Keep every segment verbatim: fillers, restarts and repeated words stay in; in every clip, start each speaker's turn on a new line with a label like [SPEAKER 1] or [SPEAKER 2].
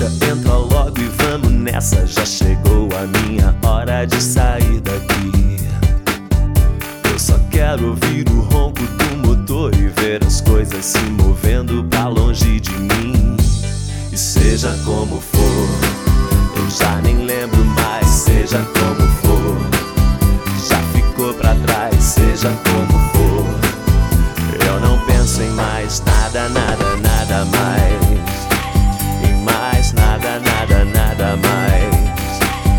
[SPEAKER 1] música, entra logo e vamos nessa. Já chegou a minha hora de sair daqui. Eu só quero ouvir o ronco do motor e ver as coisas se movendo pra longe de mim. E seja como for, eu já nem lembro mais. Seja como for, já ficou pra trás. Seja como for, eu não penso em mais nada, nada, nada mais. Em mais nada, nada, nada mais.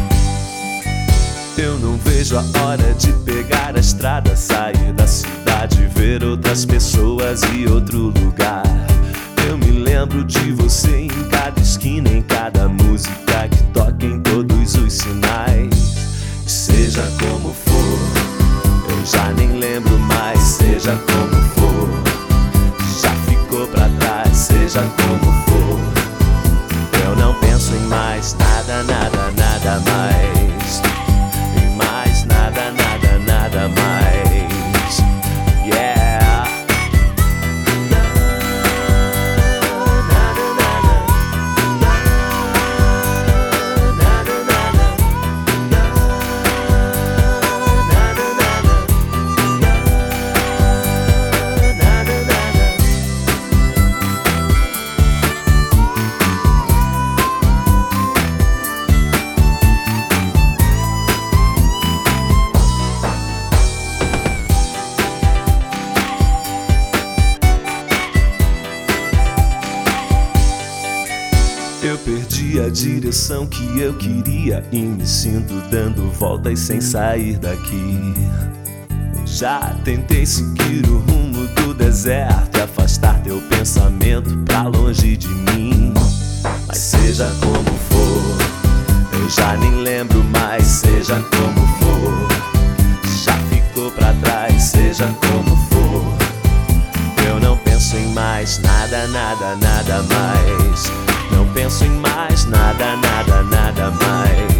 [SPEAKER 1] Eu não vejo a hora de pegar a estrada, sair da cidade, ver outras pessoas e outro lugar. Eu me lembro de você em cada esquina, em cada música que toca, em todos os sinais. E seja como for, eu já nem lembro mais. Seja como for, já ficou pra trás. Seja como for, eu não penso em mais nada, nada, nada mais. Em mais nada, nada, nada mais. Yeah. Eu perdi a direção que eu queria e me sinto dando voltas sem sair daqui. Já tentei seguir o rumo do deserto e afastar teu pensamento pra longe de mim. Mas seja como for, eu já nem lembro mais. Seja como for, já ficou pra trás. Seja como for, eu não penso em mais nada, nada, nada mais. Não penso em mais nada, nada, nada mais.